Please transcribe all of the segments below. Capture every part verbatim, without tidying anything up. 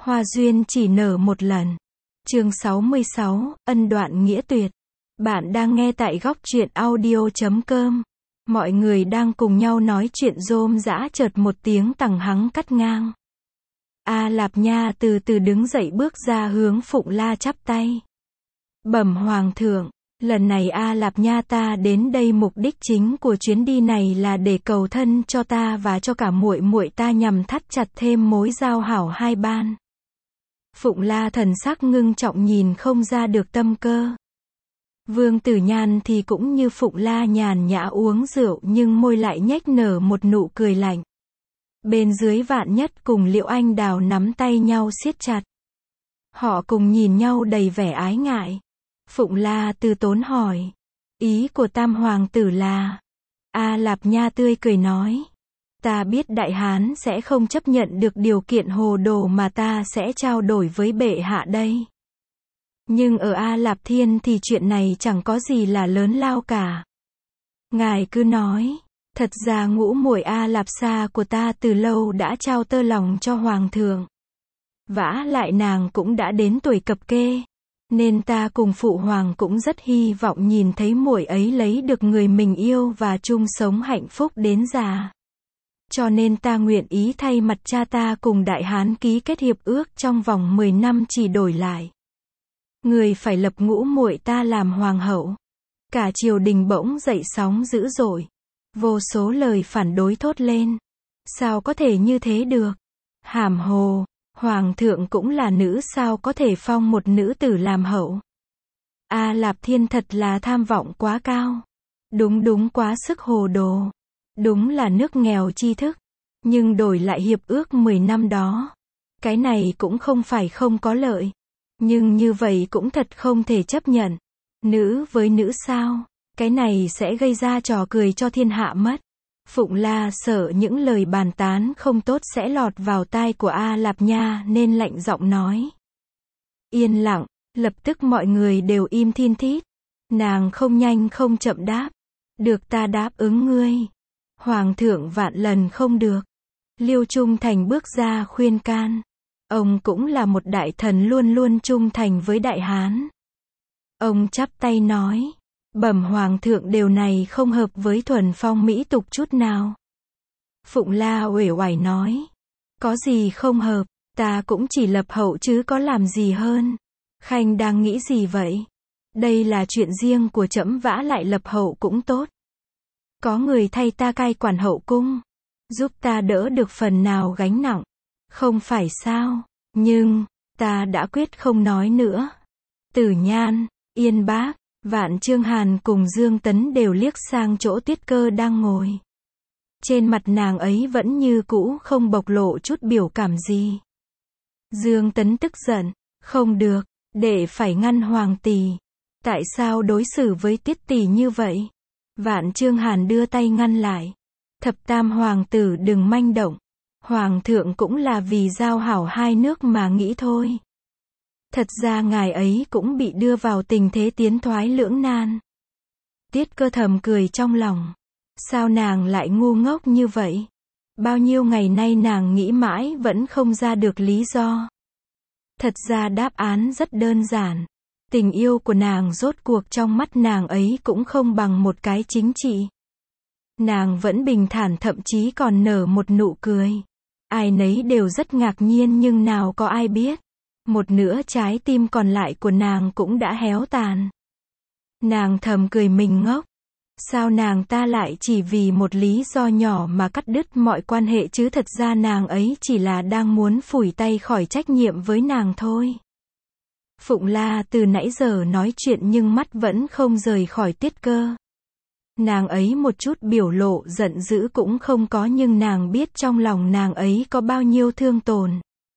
Hoa duyên chỉ nở một lần. Chương sáu mươi sáu, ân đoạn nghĩa tuyệt. Bạn đang nghe tại góc truyện audio chấm com. Mọi người đang cùng nhau nói chuyện rôm rã chợt một tiếng tằng hắng cắt ngang. A Lạp Nha từ từ đứng dậy bước ra hướng Phụng La chắp tay. Bẩm Hoàng thượng, lần này A Lạp Nha ta đến đây mục đích chính của chuyến đi này là để cầu thân cho ta và cho cả muội muội ta nhằm thắt chặt thêm mối giao hảo hai ban. Phụng La thần sắc ngưng trọng nhìn không ra được tâm cơ. Vương Tử Nhan thì cũng như Phụng La nhàn nhã uống rượu nhưng môi lại nhếch nở một nụ cười lạnh. Bên dưới Vạn Nhất cùng Liễu Anh Đào nắm tay nhau siết chặt. Họ cùng nhìn nhau đầy vẻ ái ngại. Phụng La từ tốn hỏi. Ý của Tam Hoàng tử là... A Lạp Nha tươi cười nói. Ta biết Đại Hán sẽ không chấp nhận được điều kiện hồ đồ mà ta sẽ trao đổi với bệ hạ đây. Nhưng ở A Lạp Thiên thì chuyện này chẳng có gì là lớn lao cả. Ngài cứ nói, thật ra ngũ muội A Lạp Sa của ta từ lâu đã trao tơ lòng cho Hoàng thượng. Vả lại nàng cũng đã đến tuổi cập kê, nên ta cùng Phụ Hoàng cũng rất hy vọng nhìn thấy muội ấy lấy được người mình yêu và chung sống hạnh phúc đến già. Cho nên ta nguyện ý thay mặt cha ta cùng Đại Hán ký kết hiệp ước trong vòng mười năm chỉ đổi lại. Người phải lập ngũ muội ta làm hoàng hậu. Cả triều đình bỗng dậy sóng dữ dội. Vô số lời phản đối thốt lên. Sao có thể như thế được? Hàm hồ, Hoàng thượng cũng là nữ sao có thể phong một nữ tử làm hậu? A Lạp Thiên thật là tham vọng quá cao. Đúng đúng quá sức hồ đồ. Đúng là nước nghèo tri thức. Nhưng đổi lại hiệp ước mười năm đó. Cái này cũng không phải không có lợi. Nhưng như vậy cũng thật không thể chấp nhận. Nữ với nữ sao? Cái này sẽ gây ra trò cười cho thiên hạ mất. Phụng La sợ những lời bàn tán không tốt sẽ lọt vào tai của A Lạp Nha nên lạnh giọng nói. Yên lặng, lập tức mọi người đều im thin thít. Nàng không nhanh không chậm đáp. Được ta đáp ứng ngươi. Hoàng thượng vạn lần không được. Liêu Trung Thành bước ra khuyên can. Ông cũng là một đại thần luôn luôn trung thành với Đại Hán. Ông chắp tay nói. Bẩm Hoàng thượng điều này không hợp với thuần phong mỹ tục chút nào. Phụng La uể oải nói. Có gì không hợp, ta cũng chỉ lập hậu chứ có làm gì hơn. Khanh đang nghĩ gì vậy? Đây là chuyện riêng của trẫm vả lại lập hậu cũng tốt. Có người thay ta cai quản hậu cung. Giúp ta đỡ được phần nào gánh nặng. Không phải sao? Nhưng, ta đã quyết không nói nữa. Tử Nhan, Yên Bác, Vạn Chương Hàn cùng Dương Tấn đều liếc sang chỗ Tuyết Cơ đang ngồi. Trên mặt nàng ấy vẫn như cũ không bộc lộ chút biểu cảm gì. Dương Tấn tức giận, không được, đệ phải ngăn Hoàng tỷ. Tại sao đối xử với Tiết tỷ như vậy? Vạn Chương Hàn đưa tay ngăn lại. Thập tam hoàng tử đừng manh động. Hoàng thượng cũng là vì giao hảo hai nước mà nghĩ thôi. Thật ra ngài ấy cũng bị đưa vào tình thế tiến thoái lưỡng nan. Tiết Cơ thầm cười trong lòng. Sao nàng lại ngu ngốc như vậy? Bao nhiêu ngày nay nàng nghĩ mãi vẫn không ra được lý do. Thật ra đáp án rất đơn giản. Tình yêu của nàng rốt cuộc trong mắt nàng ấy cũng không bằng một cái chính trị. Nàng vẫn bình thản thậm chí còn nở một nụ cười. Ai nấy đều rất ngạc nhiên nhưng nào có ai biết. Một nửa trái tim còn lại của nàng cũng đã héo tàn. Nàng thầm cười mình ngốc. Sao nàng ta lại chỉ vì một lý do nhỏ mà cắt đứt mọi quan hệ chứ thật ra nàng ấy chỉ là đang muốn phủi tay khỏi trách nhiệm với nàng thôi. Phụng La từ nãy giờ nói chuyện nhưng mắt vẫn không rời khỏi Tiết Cơ. Nàng ấy một chút biểu lộ giận dữ cũng không có nhưng nàng biết trong lòng nàng ấy có bao nhiêu thương tổn.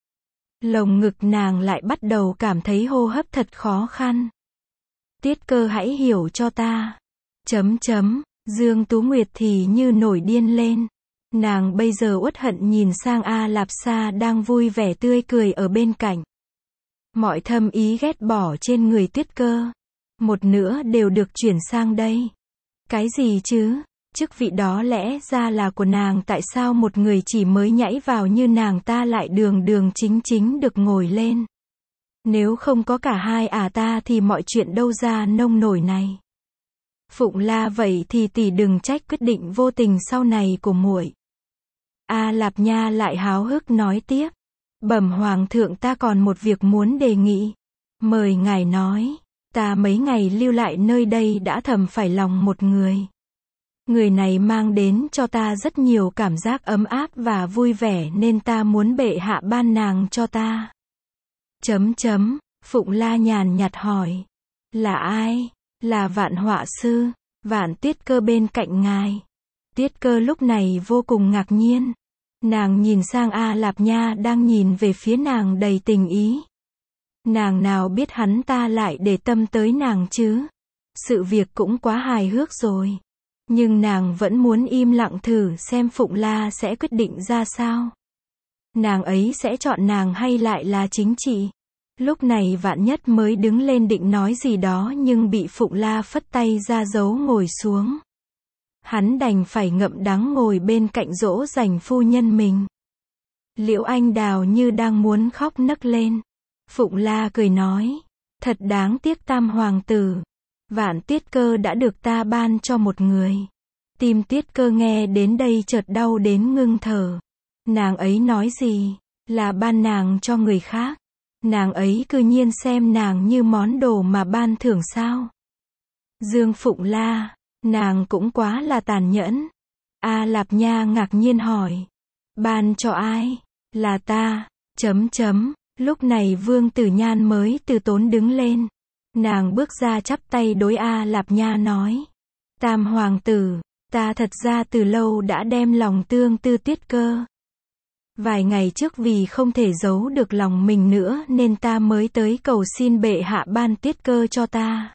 Lồng ngực nàng lại bắt đầu cảm thấy hô hấp thật khó khăn. Tiết Cơ hãy hiểu cho ta. Chấm chấm, Dương Tú Nguyệt thì như nổi điên lên. Nàng bây giờ uất hận nhìn sang A Lạp Sa đang vui vẻ tươi cười ở bên cạnh. Mọi thâm ý ghét bỏ trên người Tiết Cơ. Một nửa đều được chuyển sang đây. Cái gì chứ? Chức vị đó lẽ ra là của nàng, tại sao một người chỉ mới nhảy vào như nàng ta lại đường đường chính chính được ngồi lên? Nếu không có cả hai à ta thì mọi chuyện đâu ra nông nổi này. Phụng La vậy thì tỷ đừng trách quyết định vô tình sau này của muội. A Lạp Nha lại háo hức nói tiếp. Bẩm hoàng thượng, ta còn một việc muốn đề nghị. Mời ngài nói. Ta mấy ngày lưu lại nơi đây đã thầm phải lòng một người. Người này mang đến cho ta rất nhiều cảm giác ấm áp và vui vẻ nên ta muốn bệ hạ ban nàng cho ta. Chấm chấm, Phụng La nhàn nhạt hỏi. Là ai? Là Vạn Họa Sư, Vạn Tiết Cơ bên cạnh ngài. Tiết Cơ lúc này vô cùng ngạc nhiên. Nàng nhìn sang A Lạp Nha đang nhìn về phía nàng đầy tình ý. Nàng nào biết hắn ta lại để tâm tới nàng chứ? Sự việc cũng quá hài hước rồi. Nhưng nàng vẫn muốn im lặng thử xem Phụng La sẽ quyết định ra sao. Nàng ấy sẽ chọn nàng hay lại là chính trị? Lúc này Vạn Nhất mới đứng lên định nói gì đó nhưng bị Phụng La phất tay ra dấu ngồi xuống. Hắn đành phải ngậm đắng ngồi bên cạnh dỗ dành phu nhân mình. Liễu Anh Đào như đang muốn khóc nấc lên. Phụng La cười nói. Thật đáng tiếc Tam hoàng tử. Vạn Tiết Cơ đã được ta ban cho một người. Tim Tiết Cơ nghe đến đây chợt đau đến ngưng thở. Nàng ấy nói gì? Là ban nàng cho người khác. Nàng ấy cư nhiên xem nàng như món đồ mà ban thưởng sao? Dương Phụng La, nàng cũng quá là tàn nhẫn. A Lạp Nha ngạc nhiên hỏi. Ban cho ai? Là ta. Chấm chấm. Lúc này Vương Tử Nhan mới từ tốn đứng lên. Nàng bước ra chắp tay đối A Lạp Nha nói. Tam hoàng tử, ta thật ra từ lâu đã đem lòng tương tư Tiết Cơ. Vài ngày trước vì không thể giấu được lòng mình nữa nên ta mới tới cầu xin bệ hạ ban Tiết Cơ cho ta.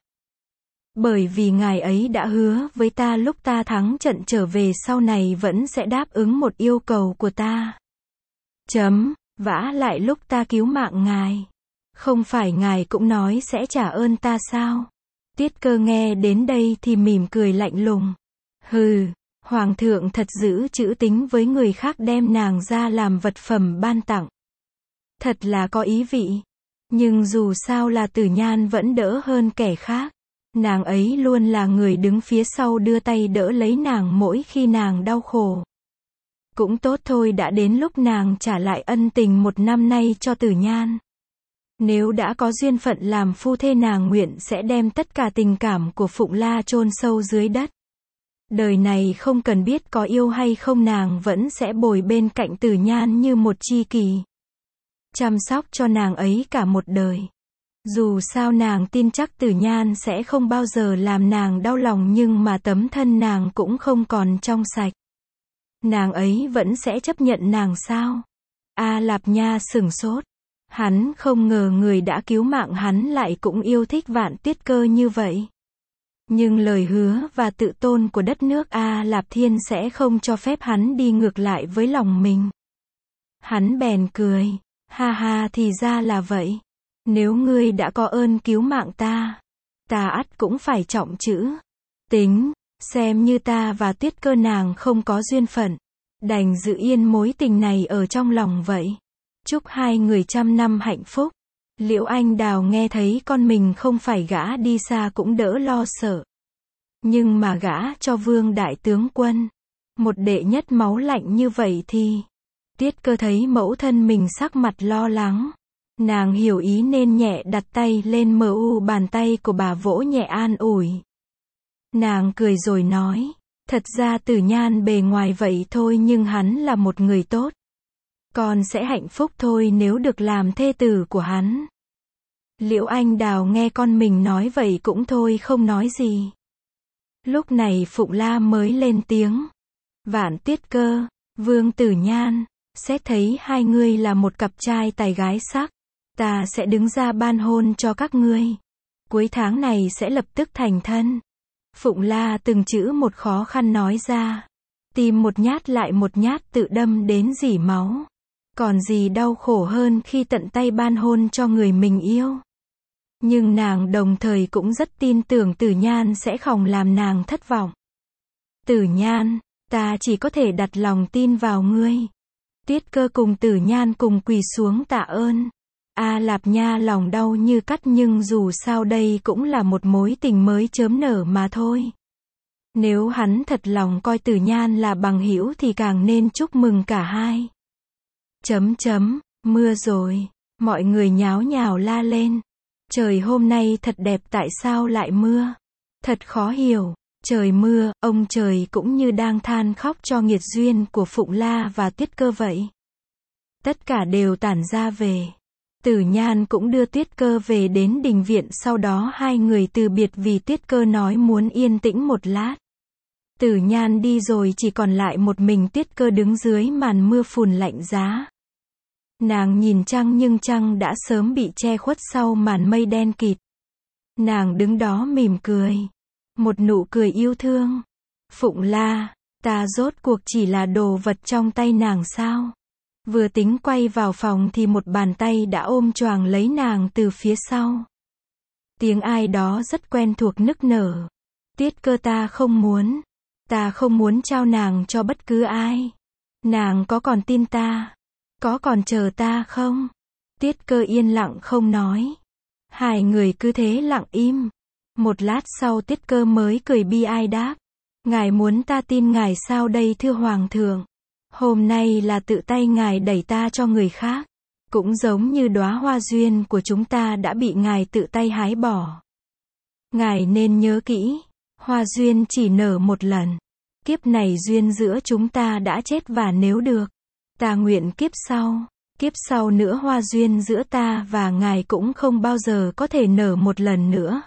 Bởi vì ngài ấy đã hứa với ta lúc ta thắng trận trở về sau này vẫn sẽ đáp ứng một yêu cầu của ta. Chấm, vả lại lúc ta cứu mạng ngài. Không phải ngài cũng nói sẽ trả ơn ta sao? Tiết Cơ nghe đến đây thì mỉm cười lạnh lùng. Hừ, hoàng thượng thật giữ chữ tín với người khác đem nàng ra làm vật phẩm ban tặng. Thật là có ý vị. Nhưng dù sao là Tử Nhan vẫn đỡ hơn kẻ khác. Nàng ấy luôn là người đứng phía sau đưa tay đỡ lấy nàng mỗi khi nàng đau khổ. Cũng tốt thôi, đã đến lúc nàng trả lại ân tình một năm nay cho Tử Nhan. Nếu đã có duyên phận làm phu thê, nàng nguyện sẽ đem tất cả tình cảm của Phụng La chôn sâu dưới đất. Đời này không cần biết có yêu hay không, nàng vẫn sẽ bồi bên cạnh Tử Nhan như một tri kỷ. Chăm sóc cho nàng ấy cả một đời. Dù sao nàng tin chắc Tử Nhan sẽ không bao giờ làm nàng đau lòng, nhưng mà tấm thân nàng cũng không còn trong sạch. Nàng ấy vẫn sẽ chấp nhận nàng sao? A Lạp Nha sửng sốt. Hắn không ngờ người đã cứu mạng hắn lại cũng yêu thích Vạn Tiết Cơ như vậy. Nhưng lời hứa và tự tôn của đất nước A Lạp Thiên sẽ không cho phép hắn đi ngược lại với lòng mình. Hắn bèn cười. Ha ha, thì ra là vậy. Nếu ngươi đã có ơn cứu mạng ta, ta ắt cũng phải trọng chữ. Tính, xem như ta và Tiết Cơ nàng không có duyên phận. Đành giữ yên mối tình này ở trong lòng vậy. Chúc hai người trăm năm hạnh phúc. Liễu Anh Đào nghe thấy con mình không phải gả đi xa cũng đỡ lo sợ. Nhưng mà gả cho Vương đại tướng quân, một đệ nhất máu lạnh như vậy thì... Tiết Cơ thấy mẫu thân mình sắc mặt lo lắng. Nàng hiểu ý nên nhẹ đặt tay lên mờ u bàn tay của bà, vỗ nhẹ an ủi. Nàng cười rồi nói. Thật ra Tử Nhan bề ngoài vậy thôi nhưng hắn là một người tốt. Con sẽ hạnh phúc thôi nếu được làm thê tử của hắn. Liễu Anh Đào nghe con mình nói vậy cũng thôi không nói gì. Lúc này Phụng La mới lên tiếng. Vạn Tiết Cơ, Vương Tử Nhan, xét thấy hai ngươi là một cặp trai tài gái sắc, ta sẽ đứng ra ban hôn cho các ngươi. Cuối tháng này sẽ lập tức thành thân. Phụng La từng chữ một khó khăn nói ra. Tim một nhát lại một nhát tự đâm đến rỉ máu. Còn gì đau khổ hơn khi tận tay ban hôn cho người mình yêu. Nhưng nàng đồng thời cũng rất tin tưởng Tử Nhan sẽ không làm nàng thất vọng. Tử Nhan, ta chỉ có thể đặt lòng tin vào ngươi. Tiết Cơ cùng Tử Nhan cùng quỳ xuống tạ ơn. A Lạp Nha lòng đau như cắt, nhưng dù sao đây cũng là một mối tình mới chớm nở mà thôi. Nếu hắn thật lòng coi Tử Nhan là bằng hữu thì càng nên chúc mừng cả hai. Chấm chấm, mưa rồi. Mọi người nháo nhào la lên. Trời hôm nay thật đẹp, tại sao lại mưa? Thật khó hiểu. Trời mưa, ông trời cũng như đang than khóc cho nghiệt duyên của Phụng La và Tiết Cơ vậy. Tất cả đều tản ra về. Tử Nhan cũng đưa Tiết Cơ về đến đình viện, sau đó hai người từ biệt vì Tiết Cơ nói muốn yên tĩnh một lát. Tử Nhan đi rồi chỉ còn lại một mình Tiết Cơ đứng dưới màn mưa phùn lạnh giá. Nàng nhìn trăng nhưng trăng đã sớm bị che khuất sau màn mây đen kịt. Nàng đứng đó mỉm cười. Một nụ cười yêu thương. Phụng La, ta rốt cuộc chỉ là đồ vật trong tay nàng sao? Vừa tính quay vào phòng thì một bàn tay đã ôm choàng lấy nàng từ phía sau. Tiếng ai đó rất quen thuộc nức nở. Tiết Cơ, ta không muốn. Ta không muốn trao nàng cho bất cứ ai. Nàng có còn tin ta? Có còn chờ ta không? Tiết Cơ yên lặng không nói. Hai người cứ thế lặng im. Một lát sau Tiết Cơ mới cười bi ai đáp. Ngài muốn ta tin ngài sao đây thưa Hoàng thượng? Hôm nay là tự tay ngài đẩy ta cho người khác. Cũng giống như đóa hoa duyên của chúng ta đã bị ngài tự tay hái bỏ. Ngài nên nhớ kỹ. Hoa duyên chỉ nở một lần. Kiếp này duyên giữa chúng ta đã chết, và nếu được, ta nguyện kiếp sau, kiếp sau nữa hoa duyên giữa ta và ngài cũng không bao giờ có thể nở một lần nữa.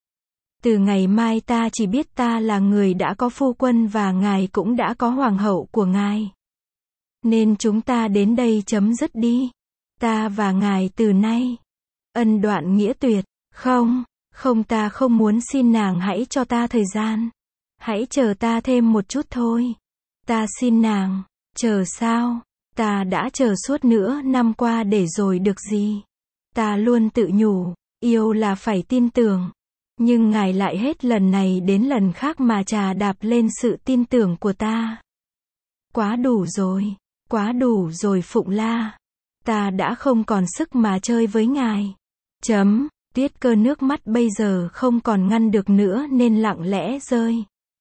Từ ngày mai ta chỉ biết ta là người đã có phu quân và ngài cũng đã có hoàng hậu của ngài. Nên chúng ta đến đây chấm dứt đi. Ta và ngài từ nay ân đoạn nghĩa tuyệt. Không, không, ta không muốn, xin nàng hãy cho ta thời gian. Hãy chờ ta thêm một chút thôi. Ta xin nàng. Chờ sao? Ta đã chờ suốt nửa năm qua để rồi được gì? Ta luôn tự nhủ, yêu là phải tin tưởng. Nhưng ngài lại hết lần này đến lần khác mà chà đạp lên sự tin tưởng của ta. Quá đủ rồi. Quá đủ rồi Phụng La. Ta đã không còn sức mà chơi với ngài. Chấm. Tiết Cơ nước mắt bây giờ không còn ngăn được nữa nên lặng lẽ rơi.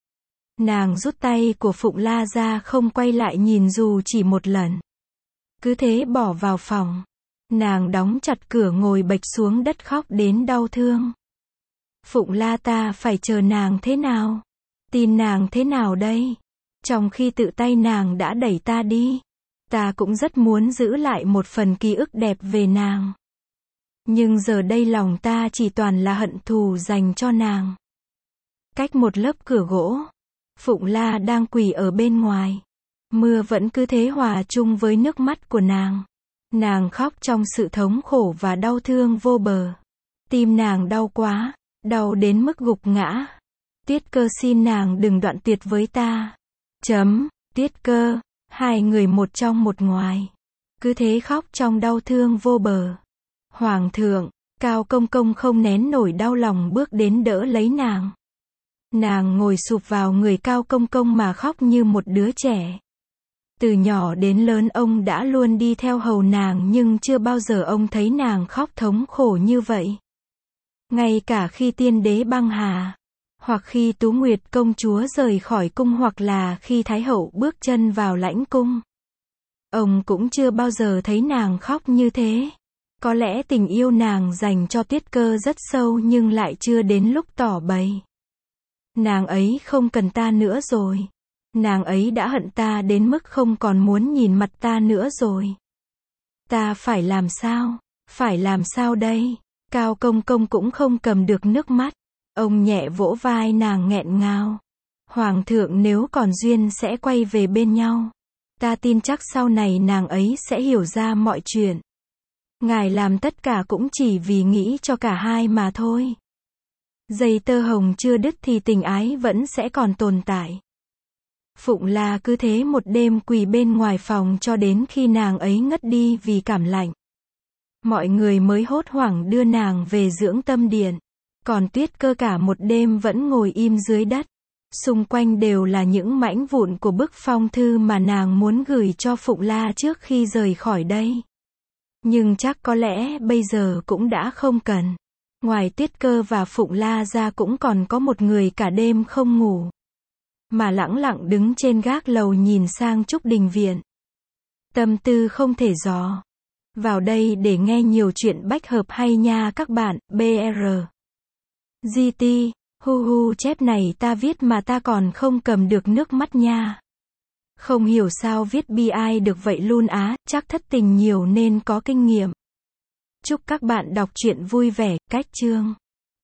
Nàng rút tay của Phụng La ra, không quay lại nhìn dù chỉ một lần. Cứ thế bỏ vào phòng. Nàng đóng chặt cửa, ngồi bệch xuống đất khóc đến đau thương. Phụng La, ta phải chờ nàng thế nào? Tin nàng thế nào đây? Trong khi tự tay nàng đã đẩy ta đi. Ta cũng rất muốn giữ lại một phần ký ức đẹp về nàng. Nhưng giờ đây lòng ta chỉ toàn là hận thù dành cho nàng. Cách một lớp cửa gỗ, Phụng La đang quỳ ở bên ngoài. Mưa vẫn cứ thế hòa chung với nước mắt của nàng. Nàng khóc trong sự thống khổ và đau thương vô bờ. Tim nàng đau quá, đau đến mức gục ngã. Tiết Cơ, xin nàng đừng đoạn tuyệt với ta. Chấm. Tiết Cơ. Hai người một trong một ngoài. Cứ thế khóc trong đau thương vô bờ. Hoàng thượng, Cao Công Công không nén nổi đau lòng bước đến đỡ lấy nàng. Nàng ngồi sụp vào người Cao Công Công mà khóc như một đứa trẻ. Từ nhỏ đến lớn ông đã luôn đi theo hầu nàng, nhưng chưa bao giờ ông thấy nàng khóc thống khổ như vậy. Ngay cả khi tiên đế băng hà, hoặc khi Tú Nguyệt công chúa rời khỏi cung, hoặc là khi Thái hậu bước chân vào lãnh cung, ông cũng chưa bao giờ thấy nàng khóc như thế. Có lẽ tình yêu nàng dành cho Tiết Cơ rất sâu, nhưng lại chưa đến lúc tỏ bày. Nàng ấy không cần ta nữa rồi. Nàng ấy đã hận ta đến mức không còn muốn nhìn mặt ta nữa rồi. Ta phải làm sao? Phải làm sao đây? Cao Công Công cũng không cầm được nước mắt. Ông nhẹ vỗ vai nàng nghẹn ngào. Hoàng thượng, nếu còn duyên sẽ quay về bên nhau. Ta tin chắc sau này nàng ấy sẽ hiểu ra mọi chuyện. Ngài làm tất cả cũng chỉ vì nghĩ cho cả hai mà thôi. Dây tơ hồng chưa đứt thì tình ái vẫn sẽ còn tồn tại. Phụng La cứ thế một đêm quỳ bên ngoài phòng cho đến khi nàng ấy ngất đi vì cảm lạnh. Mọi người mới hốt hoảng đưa nàng về dưỡng tâm điện. Còn Tiết Cơ cả một đêm vẫn ngồi im dưới đất. Xung quanh đều là những mảnh vụn của bức phong thư mà nàng muốn gửi cho Phụng La trước khi rời khỏi đây. Nhưng chắc có lẽ bây giờ cũng đã không cần. Ngoài Tuyết Cơ và Phụng La ra cũng còn có một người cả đêm không ngủ, mà lẳng lặng đứng trên gác lầu nhìn sang Trúc Đình Viện. Tâm tư không thể dò vào đây để nghe nhiều chuyện bách hợp hay nha các bạn. bê rờ giê tê, hu hu chép này ta viết mà ta còn không cầm được nước mắt nha. Không hiểu sao viết bi ai được vậy luôn á, chắc thất tình nhiều nên có kinh nghiệm. Chúc các bạn đọc truyện vui vẻ. Cách chương